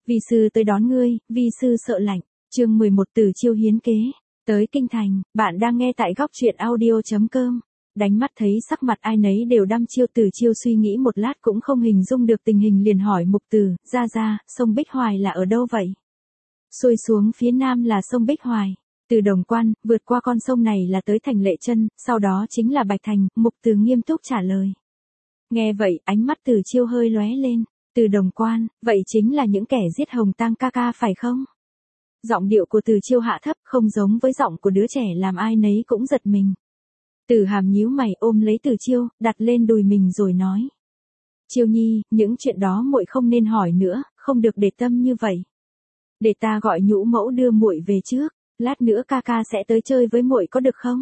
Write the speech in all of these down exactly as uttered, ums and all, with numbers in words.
Vi sư tới đón ngươi, vi sư sợ lạnh. Chương mười một Từ Chiêu hiến kế. Tới kinh thành, bạn đang nghe tại góc truyện audio chấm com. Đánh mắt thấy sắc mặt ai nấy đều đăm chiêu, Từ Chiêu suy nghĩ một lát cũng không hình dung được tình hình, liền hỏi Mục Từ, ra ra, sông Bích Hoài là ở đâu vậy? Xuôi xuống phía nam là sông Bích Hoài. Từ Đồng Quan, vượt qua con sông này là tới thành Lệ Chân, sau đó chính là Bạch Thành, Mục Từ nghiêm túc trả lời. Nghe vậy, ánh mắt Từ Chiêu hơi lóe lên. Từ Đồng Quan, vậy chính là những kẻ giết Hồng Tang ca ca phải không? Giọng điệu của Từ Chiêu hạ thấp, không giống với giọng của đứa trẻ làm ai nấy cũng giật mình. Từ Hàm nhíu mày ôm lấy Từ Chiêu, đặt lên đùi mình rồi nói. Chiêu nhi, những chuyện đó muội không nên hỏi nữa, không được để tâm như vậy. Để ta gọi nhũ mẫu đưa muội về trước, lát nữa ca ca sẽ tới chơi với muội có được không?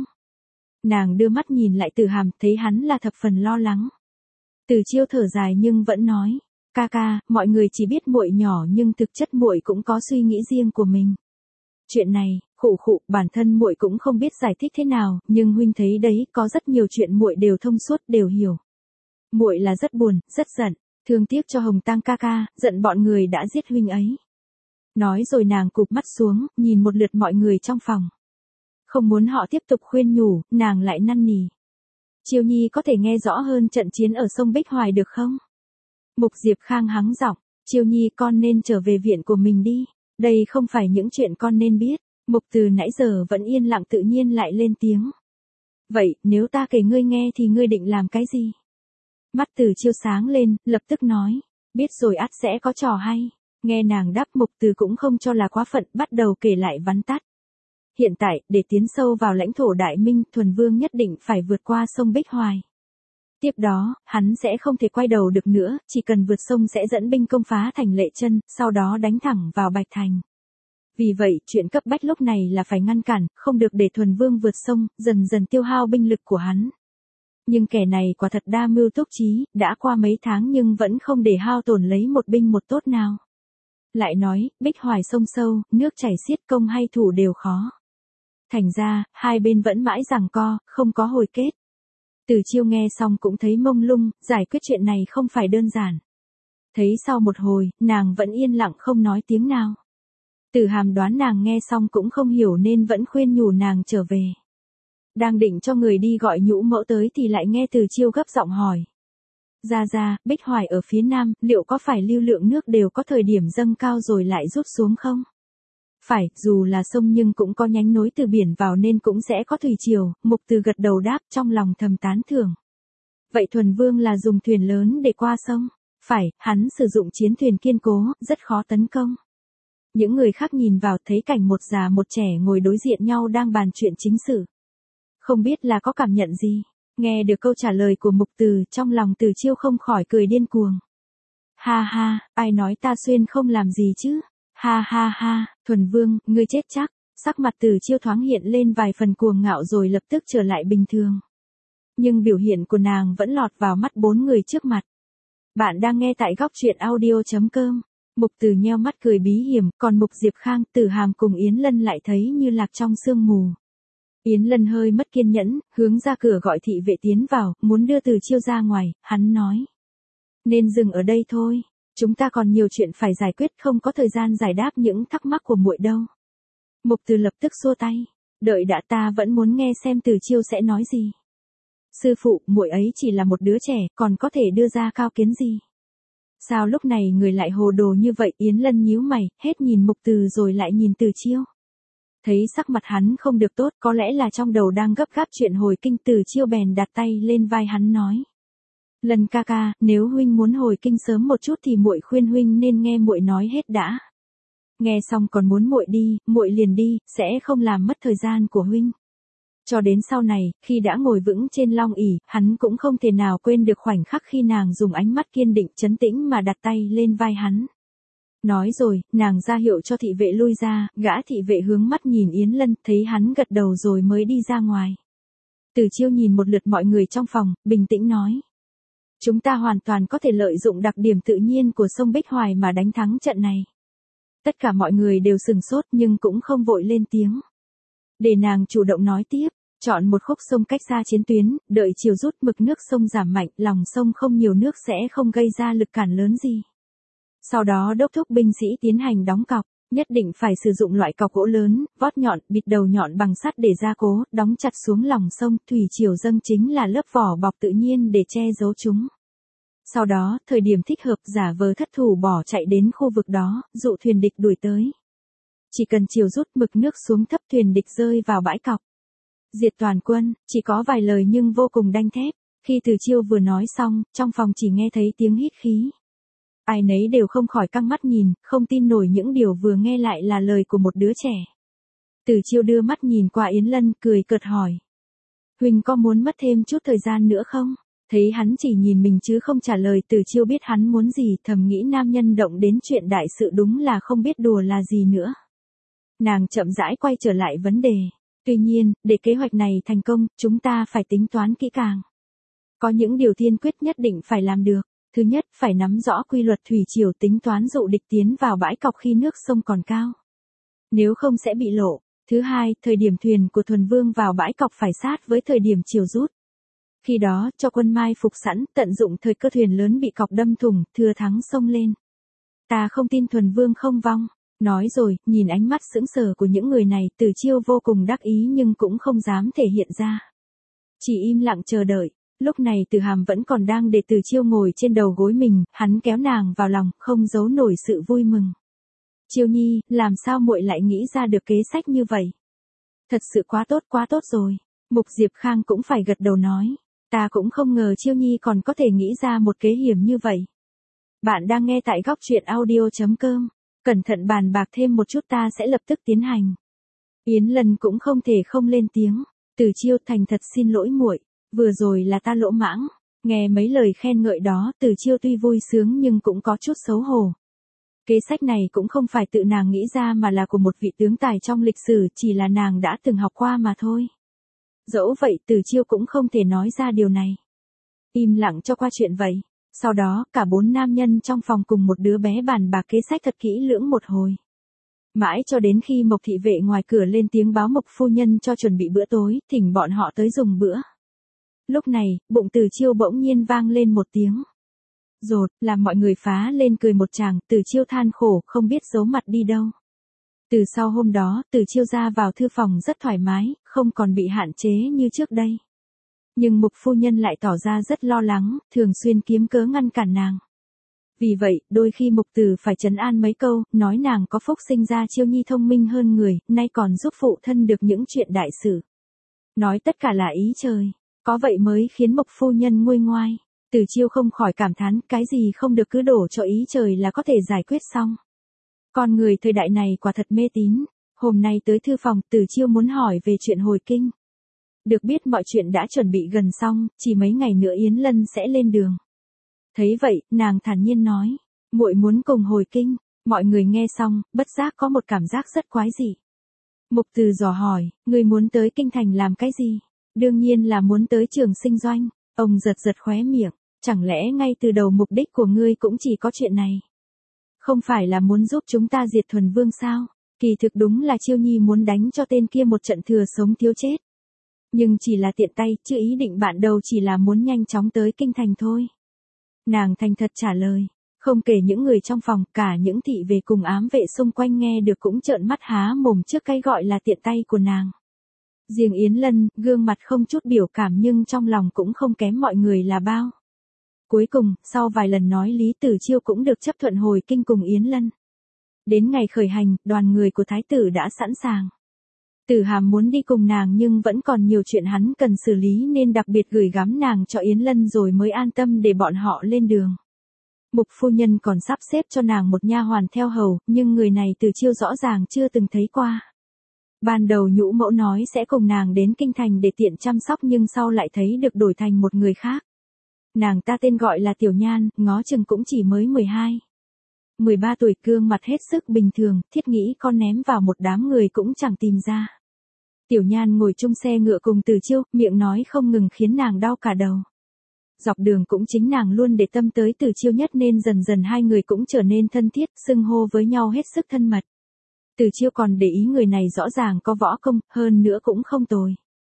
Nàng đưa mắt nhìn lại Từ Hàm, thấy hắn là thập phần lo lắng. Từ Chiêu thở dài nhưng vẫn nói. Ca ca, mọi người chỉ biết muội nhỏ nhưng thực chất muội cũng có suy nghĩ riêng của mình. Chuyện này, khụ khụ, bản thân muội cũng không biết giải thích thế nào, nhưng huynh thấy đấy, có rất nhiều chuyện muội đều thông suốt, đều hiểu. Muội là rất buồn, rất giận, thương tiếc cho Hồng Tang ca ca, giận bọn người đã giết huynh ấy. Nói rồi nàng cụp mắt xuống, nhìn một lượt mọi người trong phòng. Không muốn họ tiếp tục khuyên nhủ, nàng lại năn nỉ. Chiêu nhi có thể nghe rõ hơn trận chiến ở sông Bích Hoài được không? Mục Diệp Khang hắng giọng, Chiêu nhi con nên trở về viện của mình đi, đây không phải những chuyện con nên biết. Mục Từ nãy giờ vẫn yên lặng tự nhiên lại lên tiếng. Vậy, nếu ta kể ngươi nghe thì ngươi định làm cái gì? Mắt Từ Chiêu sáng lên, lập tức nói, biết rồi ắt sẽ có trò hay. Nghe nàng đáp, Mục Từ cũng không cho là quá phận, bắt đầu kể lại vắn tắt. Hiện tại, để tiến sâu vào lãnh thổ Đại Minh, Thuần Vương nhất định phải vượt qua sông Bích Hoài. Tiếp đó, hắn sẽ không thể quay đầu được nữa, chỉ cần vượt sông sẽ dẫn binh công phá thành Lệ Chân, sau đó đánh thẳng vào Bạch Thành. Vì vậy, chuyện cấp bách lúc này là phải ngăn cản, không được để Thuần Vương vượt sông, dần dần tiêu hao binh lực của hắn. Nhưng kẻ này quả thật đa mưu túc trí, đã qua mấy tháng nhưng vẫn không để hao tổn lấy một binh một tốt nào. Lại nói, Bích Hoài sông sâu, nước chảy xiết, công hay thủ đều khó. Thành ra, hai bên vẫn mãi giằng co, không có hồi kết. Từ Chiêu nghe xong cũng thấy mông lung, giải quyết chuyện này không phải đơn giản. Thấy sau một hồi, nàng vẫn yên lặng không nói tiếng nào. Từ Hàm đoán nàng nghe xong cũng không hiểu nên vẫn khuyên nhủ nàng trở về. Đang định cho người đi gọi nhũ mẫu tới thì lại nghe Từ Chiêu gấp giọng hỏi. Ra ra, Bích Hoài ở phía nam, liệu có phải lưu lượng nước đều có thời điểm dâng cao rồi lại rút xuống không? Phải, dù là sông nhưng cũng có nhánh nối từ biển vào nên cũng sẽ có thủy triều. Mục Từ gật đầu đáp, trong lòng thầm tán thưởng. Vậy Thuần Vương là dùng thuyền lớn để qua sông? Phải, hắn sử dụng chiến thuyền kiên cố, rất khó tấn công. Những người khác nhìn vào thấy cảnh một già một trẻ ngồi đối diện nhau đang bàn chuyện chính sự. Không biết là có cảm nhận gì? Nghe được câu trả lời của Mục Từ, trong lòng Từ Chiêu không khỏi cười điên cuồng. Ha ha, ai nói ta xuyên không làm gì chứ? Ha ha ha, Thuần Vương, ngươi chết chắc. Sắc mặt Từ Chiêu thoáng hiện lên vài phần cuồng ngạo rồi lập tức trở lại bình thường. Nhưng biểu hiện của nàng vẫn lọt vào mắt bốn người trước mặt. Bạn đang nghe tại góc truyện audio chấm com. Mục Từ nheo mắt cười bí hiểm, còn Mục Diệp Khang, Từ Hàm cùng Yến Lân lại thấy như lạc trong sương mù. Yến Lân hơi mất kiên nhẫn, hướng ra cửa gọi thị vệ tiến vào, muốn đưa Từ Chiêu ra ngoài, hắn nói. Nên dừng ở đây thôi, chúng ta còn nhiều chuyện phải giải quyết, không có thời gian giải đáp những thắc mắc của muội đâu. Mục Từ lập tức xua tay, đợi đã, ta vẫn muốn nghe xem Từ Chiêu sẽ nói gì. Sư phụ, muội ấy chỉ là một đứa trẻ, còn có thể đưa ra cao kiến gì? Sao lúc này người lại hồ đồ như vậy? Yến Lân nhíu mày, hết nhìn Mục Từ rồi lại nhìn Từ Chiêu. Thấy sắc mặt hắn không được tốt, có lẽ là trong đầu đang gấp gáp chuyện hồi kinh. Từ Chiêu bèn đặt tay lên vai hắn nói. Lân ca ca, nếu huynh muốn hồi kinh sớm một chút thì muội khuyên huynh nên nghe muội nói hết đã. Nghe xong còn muốn muội đi, muội liền đi, sẽ không làm mất thời gian của huynh. Cho đến sau này, khi đã ngồi vững trên long ỷ, hắn cũng không thể nào quên được khoảnh khắc khi nàng dùng ánh mắt kiên định trấn tĩnh mà đặt tay lên vai hắn. Nói rồi, nàng ra hiệu cho thị vệ lui ra, gã thị vệ hướng mắt nhìn Yến Lân, thấy hắn gật đầu rồi mới đi ra ngoài. Từ Chiêu nhìn một lượt mọi người trong phòng, bình tĩnh nói. Chúng ta hoàn toàn có thể lợi dụng đặc điểm tự nhiên của sông Bích Hoài mà đánh thắng trận này. Tất cả mọi người đều sừng sốt nhưng cũng không vội lên tiếng. Để nàng chủ động nói tiếp, chọn một khúc sông cách xa chiến tuyến, đợi chiều rút mực nước sông giảm mạnh, lòng sông không nhiều nước sẽ không gây ra lực cản lớn gì. Sau đó đốc thúc binh sĩ tiến hành đóng cọc, nhất định phải sử dụng loại cọc gỗ lớn, vót nhọn, bịt đầu nhọn bằng sắt để gia cố, đóng chặt xuống lòng sông, thủy triều dâng chính là lớp vỏ bọc tự nhiên để che giấu chúng. Sau đó, thời điểm thích hợp giả vờ thất thủ bỏ chạy đến khu vực đó, dụ thuyền địch đuổi tới. Chỉ cần chiều rút mực nước xuống thấp thuyền địch rơi vào bãi cọc. Diệt toàn quân, chỉ có vài lời nhưng vô cùng đanh thép. Khi Từ Chiêu vừa nói xong, trong phòng chỉ nghe thấy tiếng hít khí. Ai nấy đều không khỏi căng mắt nhìn, không tin nổi những điều vừa nghe lại là lời của một đứa trẻ. Từ Chiêu đưa mắt nhìn qua Yến Lân, cười cợt hỏi. Huỳnh có muốn mất thêm chút thời gian nữa không? Thấy hắn chỉ nhìn mình chứ không trả lời, Từ Chiêu biết hắn muốn gì, thầm nghĩ nam nhân động đến chuyện đại sự đúng là không biết đùa là gì nữa. Nàng chậm rãi quay trở lại vấn đề. Tuy nhiên, để kế hoạch này thành công, chúng ta phải tính toán kỹ càng. Có những điều tiên quyết nhất định phải làm được. Thứ nhất, phải nắm rõ quy luật thủy triều, tính toán dụ địch tiến vào bãi cọc khi nước sông còn cao. Nếu không sẽ bị lộ. Thứ hai, thời điểm thuyền của Thuần Vương vào bãi cọc phải sát với thời điểm chiều rút. Khi đó, cho quân mai phục sẵn, tận dụng thời cơ thuyền lớn bị cọc đâm thủng, thừa thắng xông lên. Ta không tin Thuần Vương không vong. Nói rồi, nhìn ánh mắt sững sờ của những người này, Từ Chiêu vô cùng đắc ý nhưng cũng không dám thể hiện ra. Chỉ im lặng chờ đợi. Lúc này Từ Hàm vẫn còn đang để Từ Chiêu ngồi trên đầu gối mình, hắn kéo nàng vào lòng, không giấu nổi sự vui mừng. Chiêu nhi, làm sao muội lại nghĩ ra được kế sách như vậy? Thật sự quá tốt quá tốt rồi. Mục Diệp Khang cũng phải gật đầu nói. Ta cũng không ngờ Chiêu nhi còn có thể nghĩ ra một kế hiểm như vậy. Bạn đang nghe tại góc truyện audio chấm com. Cẩn thận bàn bạc thêm một chút, ta sẽ lập tức tiến hành. Yến Lân cũng không thể không lên tiếng. Từ Chiêu, thành thật xin lỗi muội, vừa rồi là ta lỗ mãng. Nghe mấy lời khen ngợi đó, Từ Chiêu tuy vui sướng nhưng cũng có chút xấu hổ. Kế sách này cũng không phải tự nàng nghĩ ra mà là của một vị tướng tài trong lịch sử, chỉ là nàng đã từng học qua mà thôi. Dẫu vậy, Từ Chiêu cũng không thể nói ra điều này. Im lặng cho qua chuyện vậy. Sau đó, cả bốn nam nhân trong phòng cùng một đứa bé bàn bạc kế sách thật kỹ lưỡng một hồi. Mãi cho đến khi Mộc thị vệ ngoài cửa lên tiếng báo Mộc phu nhân cho chuẩn bị bữa tối, thỉnh bọn họ tới dùng bữa. Lúc này, bụng Từ Chiêu bỗng nhiên vang lên một tiếng rột, làm mọi người phá lên cười một tràng. Từ Chiêu than khổ, không biết giấu mặt đi đâu. Từ sau hôm đó, Từ Chiêu ra vào thư phòng rất thoải mái, không còn bị hạn chế như trước đây. Nhưng Mục phu nhân lại tỏ ra rất lo lắng, thường xuyên kiếm cớ ngăn cản nàng. Vì vậy, đôi khi Mục Tử phải trấn an mấy câu, nói nàng có phúc sinh ra Chiêu nhi thông minh hơn người, nay còn giúp phụ thân được những chuyện đại sự. Nói tất cả là ý trời, có vậy mới khiến Mục phu nhân nguôi ngoai. Từ Chiêu không khỏi cảm thán, cái gì không được cứ đổ cho ý trời là có thể giải quyết xong. Con người thời đại này quả thật mê tín. Hôm nay tới thư phòng, Từ Chiêu muốn hỏi về chuyện hồi kinh. Được biết mọi chuyện đã chuẩn bị gần xong, chỉ mấy ngày nữa Yến Lân sẽ lên đường. Thấy vậy, nàng thản nhiên nói, muội muốn cùng hồi kinh. Mọi người nghe xong, bất giác có một cảm giác rất quái dị. Mục Từ dò hỏi, ngươi muốn tới kinh thành làm cái gì? Đương nhiên là muốn tới Trường Sinh Doanh. Ông giật giật khóe miệng, chẳng lẽ ngay từ đầu mục đích của ngươi cũng chỉ có chuyện này? Không phải là muốn giúp chúng ta diệt Thuần Vương sao? Kỳ thực đúng là Chiêu nhi muốn đánh cho tên kia một trận thừa sống thiếu chết. Nhưng chỉ là tiện tay, chứ ý định bạn đầu chỉ là muốn nhanh chóng tới kinh thành thôi. Nàng thành thật trả lời, không kể những người trong phòng, cả những thị vệ cùng ám vệ xung quanh nghe được cũng trợn mắt há mồm trước cái gọi là tiện tay của nàng. Riêng Yến Lân, gương mặt không chút biểu cảm nhưng trong lòng cũng không kém mọi người là bao. Cuối cùng, sau vài lần nói lý, Từ Chiêu cũng được chấp thuận hồi kinh cùng Yến Lân. Đến ngày khởi hành, đoàn người của thái tử đã sẵn sàng. Tử Hàm muốn đi cùng nàng nhưng vẫn còn nhiều chuyện hắn cần xử lý nên đặc biệt gửi gắm nàng cho Yến Lân rồi mới an tâm để bọn họ lên đường. Mục phu nhân còn sắp xếp cho nàng một nha hoàn theo hầu, nhưng người này Từ Chiêu rõ ràng chưa từng thấy qua. Ban đầu Nhũ Mẫu nói sẽ cùng nàng đến kinh thành để tiện chăm sóc nhưng sau lại thấy được đổi thành một người khác. Nàng ta tên gọi là Tiểu Nhan, ngó chừng cũng chỉ mới mười hai. mười ba tuổi, gương mặt hết sức bình thường, thiết nghĩ con ném vào một đám người cũng chẳng tìm ra. Tiểu Nhan ngồi chung xe ngựa cùng Từ Chiêu, miệng nói không ngừng khiến nàng đau cả đầu. Dọc đường cũng chính nàng luôn để tâm tới Từ Chiêu nhất nên dần dần hai người cũng trở nên thân thiết, xưng hô với nhau hết sức thân mật. Từ Chiêu còn để ý người này rõ ràng có võ công, hơn nữa cũng không tồi.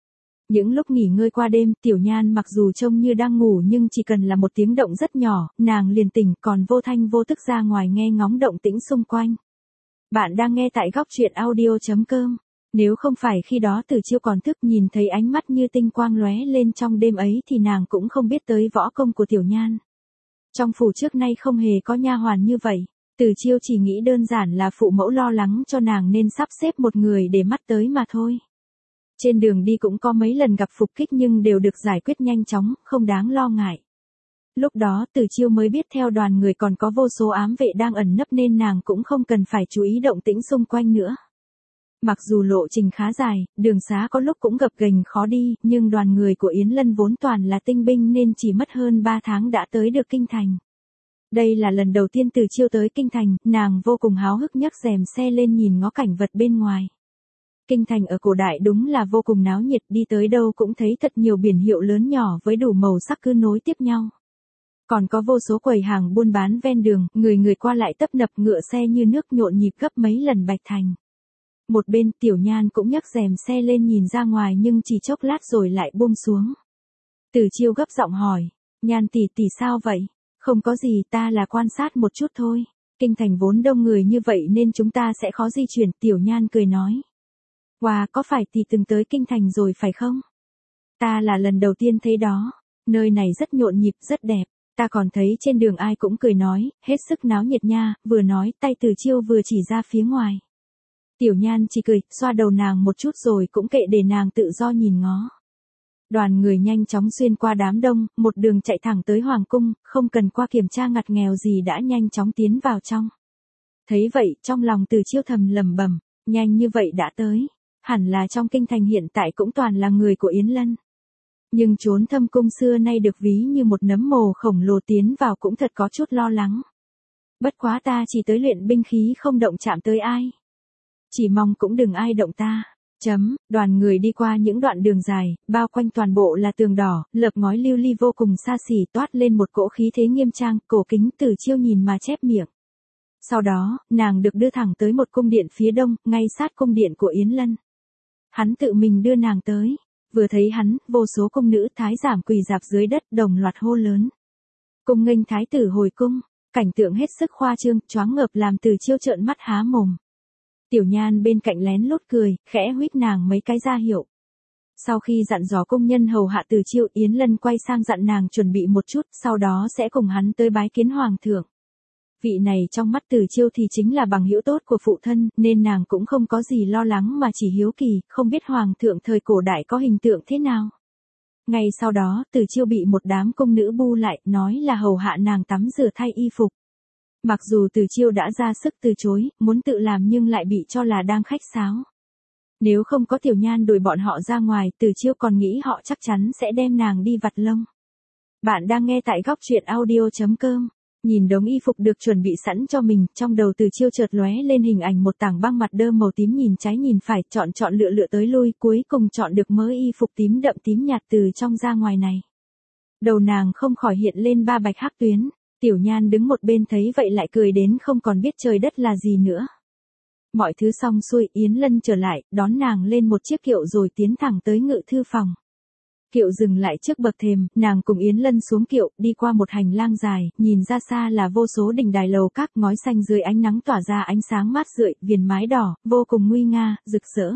Những lúc nghỉ ngơi qua đêm, Tiểu Nhan mặc dù trông như đang ngủ nhưng chỉ cần là một tiếng động rất nhỏ, nàng liền tỉnh, còn vô thanh vô tức ra ngoài nghe ngóng động tĩnh xung quanh. Bạn đang nghe tại góc truyện audio chấm com. Nếu không phải khi đó Từ Chiêu còn thức nhìn thấy ánh mắt như tinh quang lóe lên trong đêm ấy thì nàng cũng không biết tới võ công của Tiểu Nhan. Trong phủ trước nay không hề có nha hoàn như vậy, Từ Chiêu chỉ nghĩ đơn giản là phụ mẫu lo lắng cho nàng nên sắp xếp một người để mắt tới mà thôi. Trên đường đi cũng có mấy lần gặp phục kích nhưng đều được giải quyết nhanh chóng, không đáng lo ngại. Lúc đó Từ Chiêu mới biết theo đoàn người còn có vô số ám vệ đang ẩn nấp nên nàng cũng không cần phải chú ý động tĩnh xung quanh nữa. Mặc dù lộ trình khá dài, đường xá có lúc cũng gập ghềnh khó đi, nhưng đoàn người của Yến Lân vốn toàn là tinh binh nên chỉ mất hơn ba tháng đã tới được kinh thành. Đây là lần đầu tiên Từ Chiêu tới kinh thành, nàng vô cùng háo hức nhấc rèm xe lên nhìn ngó cảnh vật bên ngoài. Kinh thành ở cổ đại đúng là vô cùng náo nhiệt, đi tới đâu cũng thấy thật nhiều biển hiệu lớn nhỏ với đủ màu sắc cứ nối tiếp nhau. Còn có vô số quầy hàng buôn bán ven đường, người người qua lại tấp nập, ngựa xe như nước nhộn nhịp gấp mấy lần Bạch Thành. Một bên Tiểu Nhan cũng nhấc rèm xe lên nhìn ra ngoài nhưng chỉ chốc lát rồi lại buông xuống. Từ Chiêu gấp giọng hỏi, Nhan tỷ tỷ sao vậy? Không có gì, ta là quan sát một chút thôi. Kinh thành vốn đông người như vậy nên chúng ta sẽ khó di chuyển. Tiểu Nhan cười nói. Wow, có phải tỷ từng tới kinh thành rồi phải không? Ta là lần đầu tiên thấy đó. Nơi này rất nhộn nhịp, rất đẹp. Ta còn thấy trên đường ai cũng cười nói, hết sức náo nhiệt nha. Vừa nói, tay Từ Chiêu vừa chỉ ra phía ngoài. Tiểu Nhan chỉ cười, xoa đầu nàng một chút rồi cũng kệ để nàng tự do nhìn ngó. Đoàn người nhanh chóng xuyên qua đám đông, một đường chạy thẳng tới Hoàng cung, không cần qua kiểm tra ngặt nghèo gì đã nhanh chóng tiến vào trong. Thấy vậy, trong lòng Từ Chiêu thầm lẩm bẩm, nhanh như vậy đã tới. Hẳn là trong kinh thành hiện tại cũng toàn là người của Yến Lân. Nhưng chốn thâm cung xưa nay được ví như một nấm mồ khổng lồ, tiến vào cũng thật có chút lo lắng. Bất quá ta chỉ tới luyện binh khí không động chạm tới ai. Chỉ mong cũng đừng ai động ta. Chấm, đoàn người đi qua những đoạn đường dài, bao quanh toàn bộ là tường đỏ, lợp ngói lưu ly vô cùng xa xỉ, toát lên một cỗ khí thế nghiêm trang. Cổ Kính Từ Chiêu nhìn mà chép miệng. Sau đó, nàng được đưa thẳng tới một cung điện phía đông, ngay sát cung điện của Yến Lân. Hắn tự mình đưa nàng tới. Vừa thấy hắn, vô số cung nữ thái giám quỳ rạp dưới đất đồng loạt hô lớn. Cung nghênh thái tử hồi cung. Cảnh tượng hết sức khoa trương, choáng ngợp làm Từ Chiêu trợn mắt há mồm. Tiểu Nhan bên cạnh lén lút cười, khẽ huýt nàng mấy cái ra hiệu. Sau khi dặn dò công nhân hầu hạ Từ Chiêu, Yến Lân quay sang dặn nàng chuẩn bị một chút, sau đó sẽ cùng hắn tới bái kiến hoàng thượng. Vị này trong mắt Từ Chiêu thì chính là bằng hữu tốt của phụ thân, nên nàng cũng không có gì lo lắng mà chỉ hiếu kỳ, không biết hoàng thượng thời cổ đại có hình tượng thế nào. Ngay sau đó, Từ Chiêu bị một đám cung nữ bu lại, nói là hầu hạ nàng tắm rửa thay y phục. Mặc dù Từ Chiêu đã ra sức từ chối, muốn tự làm nhưng lại bị cho là đang khách sáo. Nếu không có Tiểu Nhan đuổi bọn họ ra ngoài, Từ Chiêu còn nghĩ họ chắc chắn sẽ đem nàng đi vặt lông. Bạn đang nghe tại góc truyện audio chấm com. Nhìn đống y phục được chuẩn bị sẵn cho mình, trong đầu Từ Chiêu chợt lóe lên hình ảnh một tảng băng mặt đơ màu tím nhìn trái nhìn phải, chọn chọn lựa lựa tới lui, cuối cùng chọn được mớ y phục tím đậm tím nhạt từ trong ra ngoài này. Đầu nàng không khỏi hiện lên ba bạch hắc tuyến. Tiểu Nhan đứng một bên thấy vậy lại cười đến không còn biết trời đất là gì nữa. Mọi thứ xong xuôi, Yến Lân trở lại, đón nàng lên một chiếc kiệu rồi tiến thẳng tới ngự thư phòng. Kiệu dừng lại trước bậc thềm, nàng cùng Yến Lân xuống kiệu, đi qua một hành lang dài, nhìn ra xa là vô số đình đài lầu các, ngói xanh dưới ánh nắng tỏa ra ánh sáng mát rượi, viền mái đỏ, vô cùng nguy nga, rực rỡ.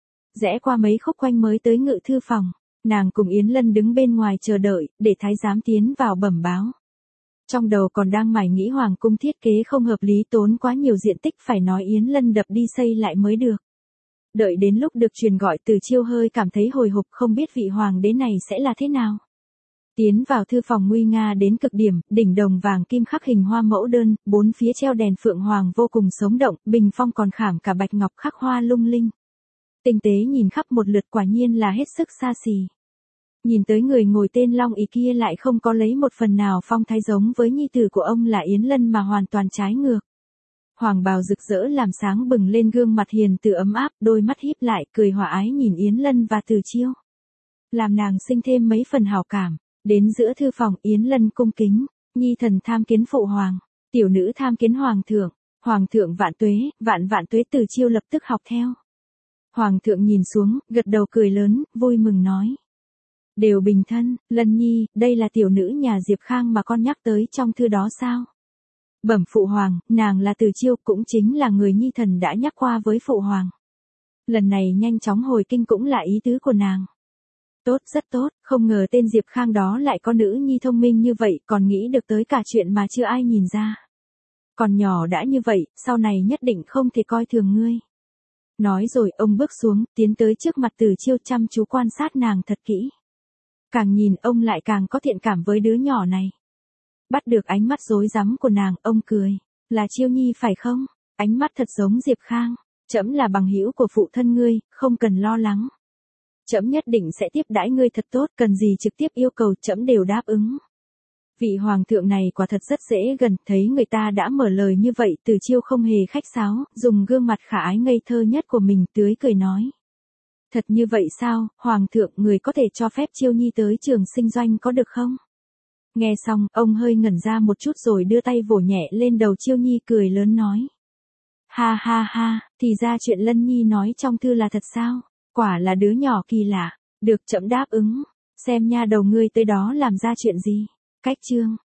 Rẽ qua mấy khúc quanh mới tới ngự thư phòng, nàng cùng Yến Lân đứng bên ngoài chờ đợi, để thái giám tiến vào bẩm báo. Trong đầu còn đang mải nghĩ hoàng cung thiết kế không hợp lý, tốn quá nhiều diện tích, phải nói Yến Lân đập đi xây lại mới được. Đợi đến lúc được truyền gọi, Từ Chiêu hơi cảm thấy hồi hộp, không biết vị hoàng đế này sẽ là thế nào. Tiến vào thư phòng nguy nga đến cực điểm, đỉnh đồng vàng kim khắc hình hoa mẫu đơn, bốn phía treo đèn phượng hoàng vô cùng sống động, bình phong còn khảm cả bạch ngọc khắc hoa lung linh. Tinh tế nhìn khắp một lượt, quả nhiên là hết sức xa xỉ. Nhìn tới người ngồi tên Long Ý kia lại không có lấy một phần nào phong thái giống với nhi tử của ông là Yến Lân mà hoàn toàn trái ngược. Hoàng bào rực rỡ làm sáng bừng lên gương mặt hiền từ ấm áp, đôi mắt híp lại cười hòa ái nhìn Yến Lân và Từ Chiêu. Làm nàng sinh thêm mấy phần hảo cảm. Đến giữa thư phòng, Yến Lân cung kính, nhi thần tham kiến phụ hoàng, tiểu nữ tham kiến hoàng thượng, hoàng thượng vạn tuế, vạn vạn tuế. Từ Chiêu lập tức học theo. Hoàng thượng nhìn xuống, gật đầu cười lớn, vui mừng nói. Đều bình thân, Lân Nhi, đây là tiểu nữ nhà Diệp Khang mà con nhắc tới trong thư đó sao? Bẩm phụ hoàng, nàng là Từ Chiêu, cũng chính là người Nhi thần đã nhắc qua với phụ hoàng. Lần này nhanh chóng hồi kinh cũng là ý tứ của nàng. Tốt, rất tốt, không ngờ tên Diệp Khang đó lại có nữ nhi thông minh như vậy, còn nghĩ được tới cả chuyện mà chưa ai nhìn ra. Còn nhỏ đã như vậy, sau này nhất định không thể coi thường ngươi. Nói rồi ông bước xuống, tiến tới trước mặt Từ Chiêu chăm chú quan sát nàng thật kỹ. Càng nhìn ông lại càng có thiện cảm với đứa nhỏ này. Bắt được ánh mắt rối rắm của nàng, ông cười. Là Chiêu Nhi phải không? Ánh mắt thật giống Diệp Khang. Trẫm là bằng hữu của phụ thân ngươi, không cần lo lắng. Trẫm nhất định sẽ tiếp đãi ngươi thật tốt, cần gì trực tiếp yêu cầu trẫm đều đáp ứng. Vị hoàng thượng này quả thật rất dễ gần, thấy người ta đã mở lời như vậy, Từ Chiêu không hề khách sáo, dùng gương mặt khả ái ngây thơ nhất của mình tươi cười nói. Thật như vậy sao, hoàng thượng, người có thể cho phép Chiêu Nhi tới trường sinh doanh có được không? Nghe xong, ông hơi ngẩn ra một chút rồi đưa tay vỗ nhẹ lên đầu Chiêu Nhi cười lớn nói. Ha ha ha, thì ra chuyện Lân Nhi nói trong thư là thật sao? Quả là đứa nhỏ kỳ lạ, được trẫm đáp ứng, xem nha đầu ngươi tới đó làm ra chuyện gì. Cách chương